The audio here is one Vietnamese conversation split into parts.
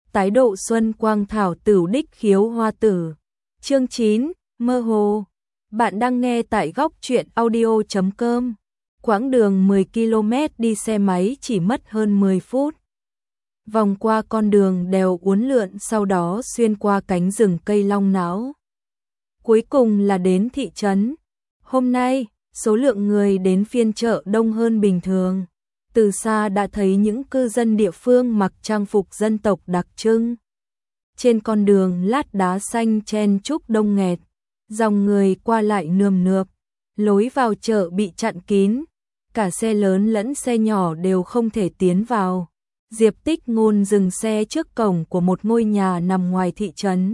tái độ xuân quang thảo tửu đích khiếu hoa tử. Chương 9, mơ hồ. Bạn đang nghe tại góc truyện audio.com. Quãng đường 10 km đi xe máy chỉ mất hơn 10 phút. Vòng qua con đường đèo uốn lượn, sau đó xuyên qua cánh rừng cây long não. Cuối cùng là đến thị trấn. Hôm nay, số lượng người đến phiên chợ đông hơn bình thường. Từ xa đã thấy những cư dân địa phương mặc trang phục dân tộc đặc trưng. Trên con đường lát đá xanh chen chúc đông nghẹt, dòng người qua lại nườm nượp, lối vào chợ bị chặn kín, cả xe lớn lẫn xe nhỏ đều không thể tiến vào. Diệp Tích Ngôn dừng xe trước cổng của một ngôi nhà nằm ngoài thị trấn.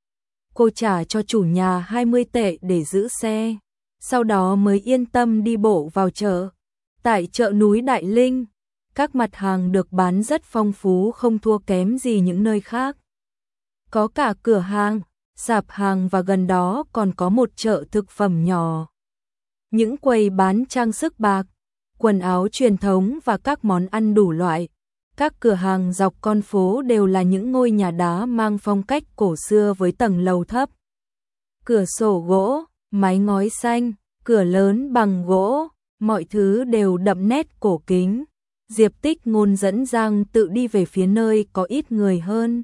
Cô trả cho chủ nhà 20 tệ để giữ xe, sau đó mới yên tâm đi bộ vào chợ. Tại chợ núi Đại Linh, các mặt hàng được bán rất phong phú, không thua kém gì những nơi khác. Có cả cửa hàng, sạp hàng và gần đó còn có một chợ thực phẩm nhỏ. Những quầy bán trang sức bạc, quần áo truyền thống và các món ăn đủ loại. Các cửa hàng dọc con phố đều là những ngôi nhà đá mang phong cách cổ xưa với tầng lầu thấp. Cửa sổ gỗ, mái ngói xanh, cửa lớn bằng gỗ, mọi thứ đều đậm nét cổ kính. Diệp Tích Ngôn dẫn Giang Tự đi về phía nơi có ít người hơn.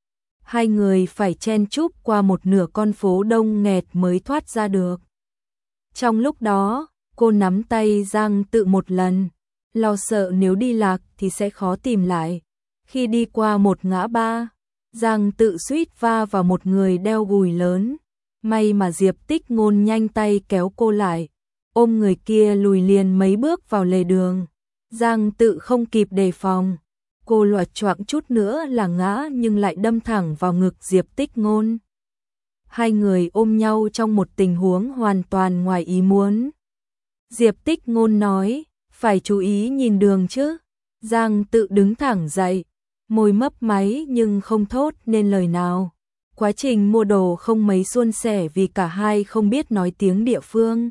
Hai người phải chen chúc qua một nửa con phố đông nghẹt mới thoát ra được. Trong lúc đó, cô nắm tay Giang Tự một lần, lo sợ nếu đi lạc thì sẽ khó tìm lại. Khi đi qua một ngã ba, Giang Tự suýt va vào một người đeo gùi lớn. May mà Diệp Tích Ngôn nhanh tay kéo cô lại, ôm người kia lùi liền mấy bước vào lề đường. Giang Tự không kịp đề phòng, cô loạt choạng chút nữa là ngã nhưng lại đâm thẳng vào ngực Diệp Tích Ngôn. Hai người ôm nhau trong một tình huống hoàn toàn ngoài ý muốn. Diệp Tích Ngôn nói, phải chú ý nhìn đường chứ. Giang Tự đứng thẳng dậy, môi mấp máy nhưng không thốt nên lời nào. Quá trình mua đồ không mấy suôn sẻ vì cả hai không biết nói tiếng địa phương.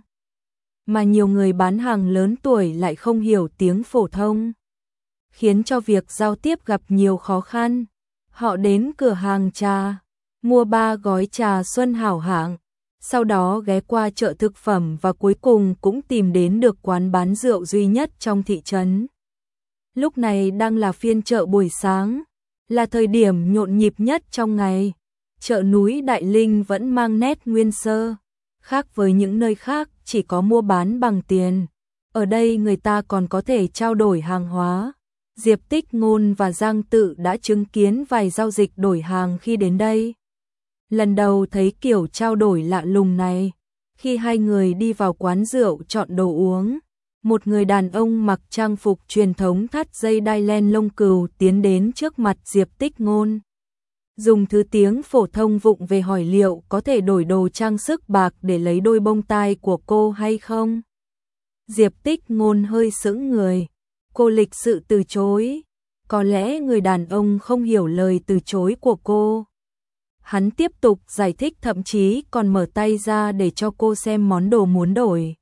Mà nhiều người bán hàng lớn tuổi lại không hiểu tiếng phổ thông, khiến cho việc giao tiếp gặp nhiều khó khăn. Họ đến cửa hàng trà, mua 3 gói trà xuân hảo hạng, sau đó ghé qua chợ thực phẩm và cuối cùng cũng tìm đến được quán bán rượu duy nhất trong thị trấn. Lúc này đang là phiên chợ buổi sáng, là thời điểm nhộn nhịp nhất trong ngày. Chợ núi Đại Linh vẫn mang nét nguyên sơ, khác với những nơi khác chỉ có mua bán bằng tiền. Ở đây người ta còn có thể trao đổi hàng hóa. Diệp Tích Ngôn và Giang Tự đã chứng kiến vài giao dịch đổi hàng khi đến đây. Lần đầu thấy kiểu trao đổi lạ lùng này, khi hai người đi vào quán rượu chọn đồ uống, một người đàn ông mặc trang phục truyền thống thắt dây đai len lông cừu tiến đến trước mặt Diệp Tích Ngôn. Dùng thứ tiếng phổ thông vụng về hỏi liệu có thể đổi đồ trang sức bạc để lấy đôi bông tai của cô hay không. Diệp Tích Ngôn hơi sững người, cô lịch sự từ chối. Có lẽ người đàn ông không hiểu lời từ chối của cô. Hắn tiếp tục giải thích, thậm chí còn mở tay ra để cho cô xem món đồ muốn đổi.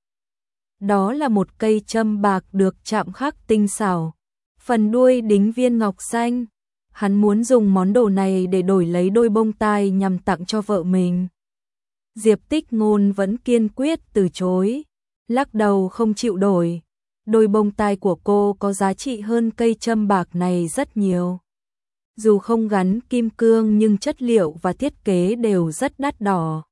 Đó là một cây châm bạc được chạm khắc tinh xảo, phần đuôi đính viên ngọc xanh. Hắn muốn dùng món đồ này để đổi lấy đôi bông tai nhằm tặng cho vợ mình. Diệp Tích Ngôn vẫn kiên quyết từ chối, lắc đầu không chịu đổi. Đôi bông tai của cô có giá trị hơn cây châm bạc này rất nhiều. Dù không gắn kim cương nhưng chất liệu và thiết kế đều rất đắt đỏ.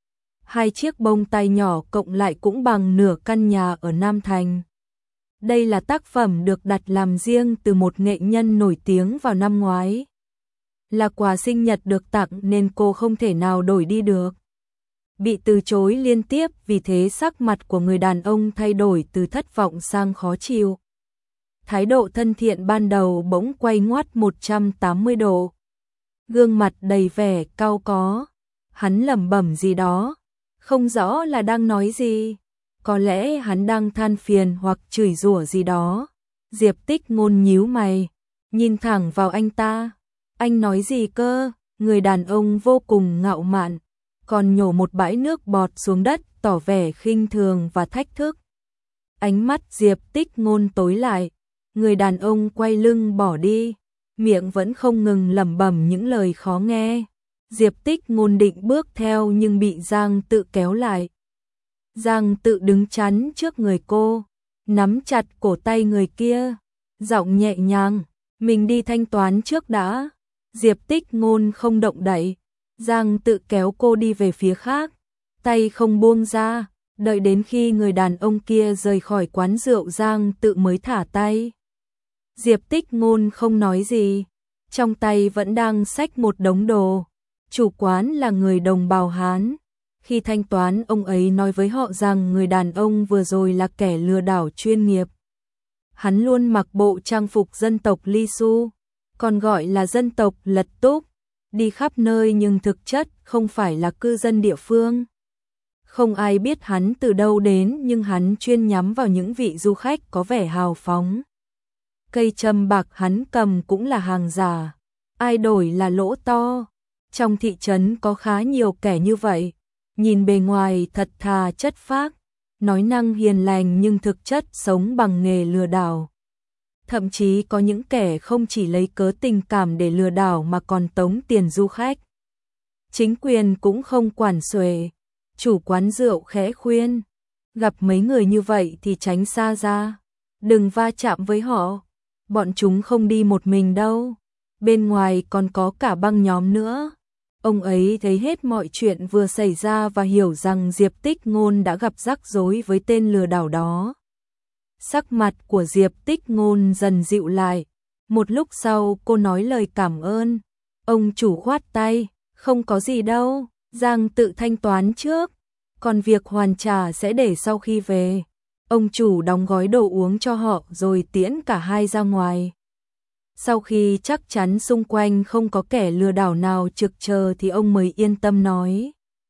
2 chiếc bông tai nhỏ cộng lại cũng bằng nửa căn nhà ở Nam Thành. Đây là tác phẩm được đặt làm riêng từ một nghệ nhân nổi tiếng vào năm ngoái. Là quà sinh nhật được tặng nên cô không thể nào đổi đi được. Bị từ chối liên tiếp, vì thế sắc mặt của người đàn ông thay đổi từ thất vọng sang khó chịu. Thái độ thân thiện ban đầu bỗng quay ngoắt 180 độ. Gương mặt đầy vẻ cau có. Hắn lẩm bẩm gì đó, không rõ là đang nói gì. Có lẽ hắn đang than phiền hoặc chửi rủa gì đó. Diệp Tích Ngôn nhíu mày, nhìn thẳng vào anh ta. Anh nói gì cơ? Người đàn ông vô cùng ngạo mạn, còn nhổ một bãi nước bọt xuống đất, tỏ vẻ khinh thường và thách thức. Ánh mắt Diệp Tích Ngôn tối lại, người đàn ông quay lưng bỏ đi. miệng vẫn không ngừng lẩm bẩm những lời khó nghe. Diệp Tích Ngôn định bước theo nhưng bị Giang Tự kéo lại. Giang Tự đứng chắn trước người cô, nắm chặt cổ tay người kia, giọng nhẹ nhàng, mình đi thanh toán trước đã. Diệp Tích Ngôn không động đậy, Giang Tự kéo cô đi về phía khác, tay không buông ra, đợi đến khi người đàn ông kia rời khỏi quán rượu Giang Tự mới thả tay. Diệp Tích Ngôn không nói gì, trong tay vẫn đang xách một đống đồ. Chủ quán là người đồng bào Hán. Khi thanh toán, ông ấy nói với họ rằng người đàn ông vừa rồi là kẻ lừa đảo chuyên nghiệp. Hắn luôn mặc bộ trang phục dân tộc Lisu, còn gọi là dân tộc Lật Túc, đi khắp nơi nhưng thực chất không phải là cư dân địa phương. Không ai biết hắn từ đâu đến nhưng hắn chuyên nhắm vào những vị du khách có vẻ hào phóng. Cây châm bạc hắn cầm cũng là hàng giả, ai đổi là lỗ to. Trong thị trấn có khá nhiều kẻ như vậy, nhìn bề ngoài thật thà chất phác, nói năng hiền lành nhưng thực chất sống bằng nghề lừa đảo. Thậm chí có những kẻ không chỉ lấy cớ tình cảm để lừa đảo mà còn tống tiền du khách. Chính quyền cũng không quản xuể, chủ quán rượu khẽ khuyên, gặp mấy người như vậy thì tránh xa ra, đừng va chạm với họ, bọn chúng không đi một mình đâu, bên ngoài còn có cả băng nhóm nữa. Ông ấy thấy hết mọi chuyện vừa xảy ra và hiểu rằng Diệp Tích Ngôn đã gặp rắc rối với tên lừa đảo đó. Sắc mặt của Diệp Tích Ngôn dần dịu lại. Một lúc sau cô nói lời cảm ơn. Ông chủ khoát tay, không có gì đâu, Giang Tự thanh toán trước, còn việc hoàn trả sẽ để sau khi về. Ông chủ đóng gói đồ uống cho họ rồi tiễn cả hai ra ngoài. Sau khi chắc chắn xung quanh không có kẻ lừa đảo nào trực chờ thì ông mới yên tâm nói.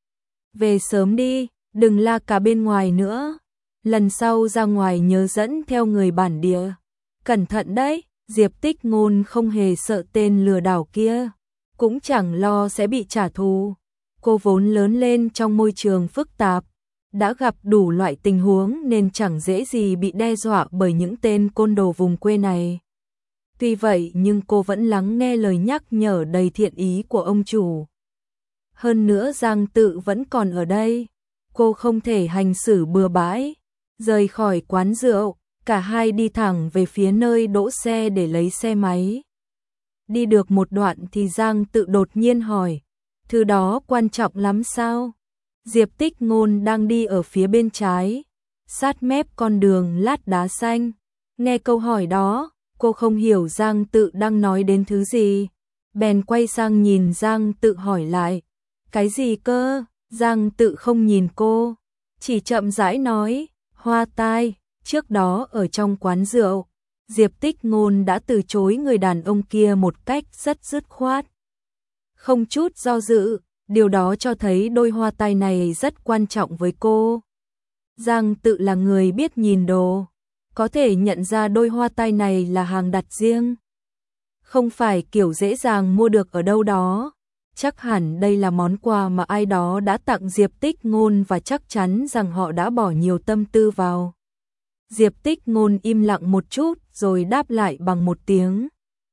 Về sớm đi, đừng la cả bên ngoài nữa. Lần sau ra ngoài nhớ dẫn theo người bản địa. Cẩn thận đấy, Diệp Tích Ngôn không hề sợ tên lừa đảo kia, cũng chẳng lo sẽ bị trả thù. Cô vốn lớn lên trong môi trường phức tạp, đã gặp đủ loại tình huống nên chẳng dễ gì bị đe dọa bởi những tên côn đồ vùng quê này. Tuy vậy nhưng cô vẫn lắng nghe lời nhắc nhở đầy thiện ý của ông chủ. Hơn nữa Giang Tự vẫn còn ở đây, cô không thể hành xử bừa bãi. Rời khỏi quán rượu, cả hai đi thẳng về phía nơi đỗ xe để lấy xe máy. Đi được một đoạn thì Giang Tự đột nhiên hỏi, thứ đó quan trọng lắm sao? Diệp Tích Ngôn đang đi ở phía bên trái, sát mép con đường lát đá xanh. Nghe câu hỏi đó, cô không hiểu Giang Tự đang nói đến thứ gì, bèn quay sang nhìn Giang Tự hỏi lại, cái gì cơ? Giang Tự không nhìn cô, chỉ chậm rãi nói, hoa tai. Trước đó ở trong quán rượu, Diệp Tích Ngôn đã từ chối người đàn ông kia một cách rất dứt khoát, không chút do dự, điều đó cho thấy đôi hoa tai này rất quan trọng với cô. Giang Tự là người biết nhìn đồ, có thể nhận ra đôi hoa tai này là hàng đặt riêng, không phải kiểu dễ dàng mua được ở đâu đó. Chắc hẳn đây là món quà mà ai đó đã tặng Diệp Tích Ngôn và chắc chắn rằng họ đã bỏ nhiều tâm tư vào. Diệp Tích Ngôn im lặng một chút rồi đáp lại bằng một tiếng.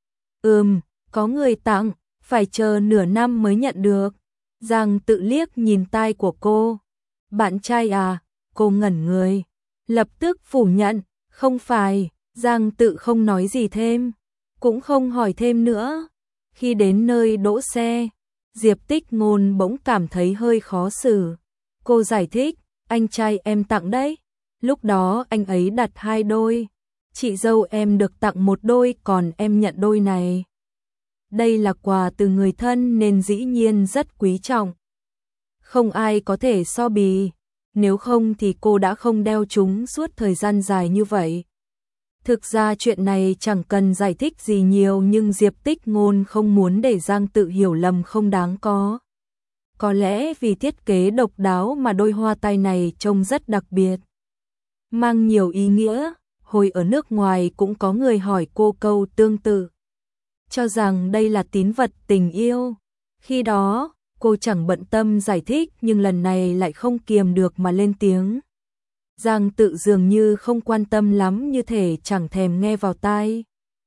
Có người tặng, phải chờ nửa năm mới nhận được. Giang Tự liếc nhìn tai của cô. Bạn trai à? Cô ngẩn người, lập tức phủ nhận, không phải. Giang Tự không nói gì thêm, cũng không hỏi thêm nữa. Khi đến nơi đỗ xe, Diệp Tích Ngôn bỗng cảm thấy hơi khó xử. Cô giải thích, anh trai em tặng đấy. Lúc đó anh ấy đặt 2 đôi, chị dâu em được tặng 1 đôi còn em nhận đôi này. Đây là quà từ người thân nên dĩ nhiên rất quý trọng. Không ai có thể so bì, nếu không thì cô đã không đeo chúng suốt thời gian dài như vậy. Thực ra chuyện này chẳng cần giải thích gì nhiều nhưng Diệp Tích Ngôn không muốn để Giang Tự hiểu lầm không đáng có. Có lẽ vì thiết kế độc đáo mà đôi hoa tai này trông rất đặc biệt, mang nhiều ý nghĩa. Hồi ở nước ngoài cũng có người hỏi cô câu tương tự, cho rằng đây là tín vật tình yêu. Khi đó, cô chẳng bận tâm giải thích nhưng lần này lại không kiềm được mà lên tiếng. Giang Tự dường như không quan tâm lắm, như thể chẳng thèm nghe vào tai.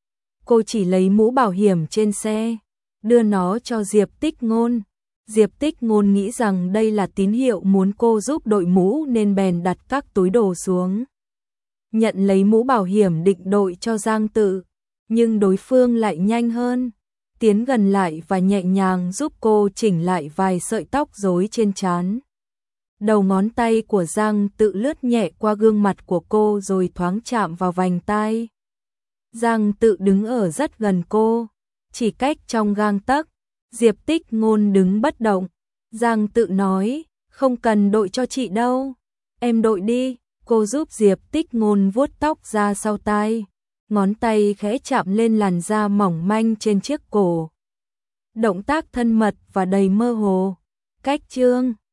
cô chỉ lấy mũ bảo hiểm trên xe, đưa nó cho Diệp Tích Ngôn. Diệp Tích Ngôn nghĩ rằng đây là tín hiệu muốn cô giúp đội mũ nên bèn đặt các túi đồ xuống. Nhận lấy mũ bảo hiểm định đội cho Giang Tự, nhưng đối phương lại nhanh hơn, tiến gần lại và nhẹ nhàng giúp cô chỉnh lại vài sợi tóc rối trên trán. Đầu ngón tay của Giang Tự lướt nhẹ qua gương mặt của cô rồi thoáng chạm vào vành tai. Giang Tự đứng ở rất gần cô, chỉ cách trong gang tấc. Diệp Tích Ngôn đứng bất động. Giang Tự nói, không cần đội cho chị đâu, em đội đi. Cô giúp Diệp Tích Ngôn vuốt tóc ra sau tai, ngón tay khẽ chạm lên làn da mỏng manh trên chiếc cổ. Động tác thân mật và đầy mơ hồ. Cách chương